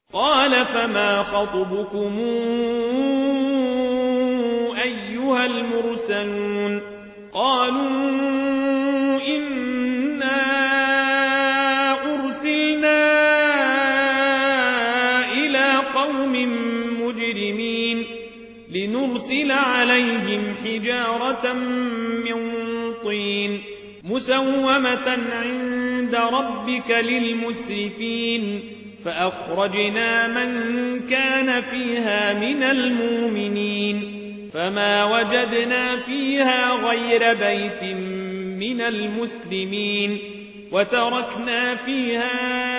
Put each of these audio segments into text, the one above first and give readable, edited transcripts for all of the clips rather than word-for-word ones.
قال فما خطبكم أيها المرسلون قالوا إنا أرسلنا إلى قوم مجرمين لنرسل عليهم حجارة من طين مسومة عند ربك للمسرفين فأخرجنا من كان فيها من المؤمنين فما وجدنا فيها غير بيت من المسلمين وتركنا فيها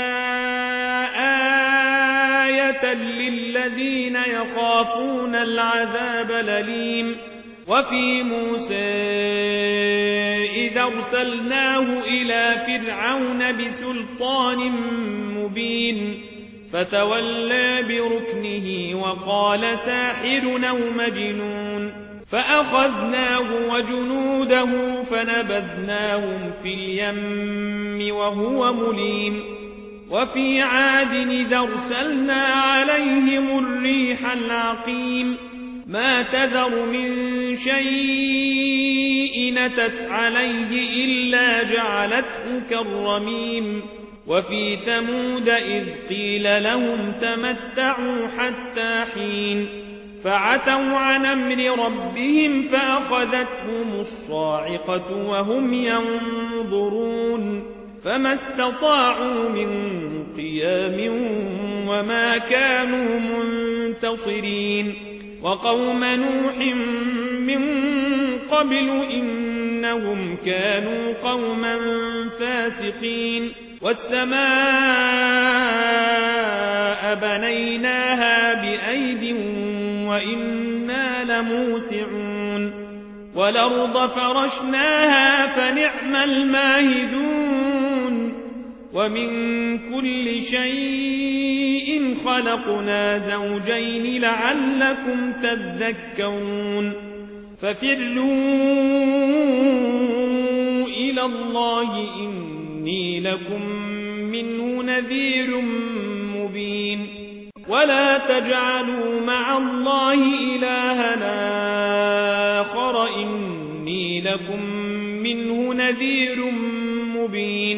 آية للذين يخافون العذاب الأليم وفي موسى إذا أرسلناه إلى فرعون بسلطان مبين فتولى بركنه وقال ساحر أو مجنون فأخذناه وجنوده فنبذناهم في اليم وهو مليم وفي عاد إذا أرسلنا عليهم الريح العقيم ما تذر من شيء نتت عليه إلا جعلته كالرميم وفي ثمود إذ قيل لهم تمتعوا حتى حين فعتوا عن أمر ربهم فأخذتهم الصاعقة وهم ينظرون فما استطاعوا من قيام وما كانوا منتصرين وقوم نوح من قبل إنهم كانوا قوما فاسقين والسماء بنيناها بأيد وإنا لموسعون والأرض فرشناها فنعم الماهدون ومن كل شيء خلقنا زوجين لعلكم تذكرون ففروا إلى الله إني لكم منه نذير مبين ولا تجعلوا مع الله إلهنا آخر إني لكم منه نذير مبين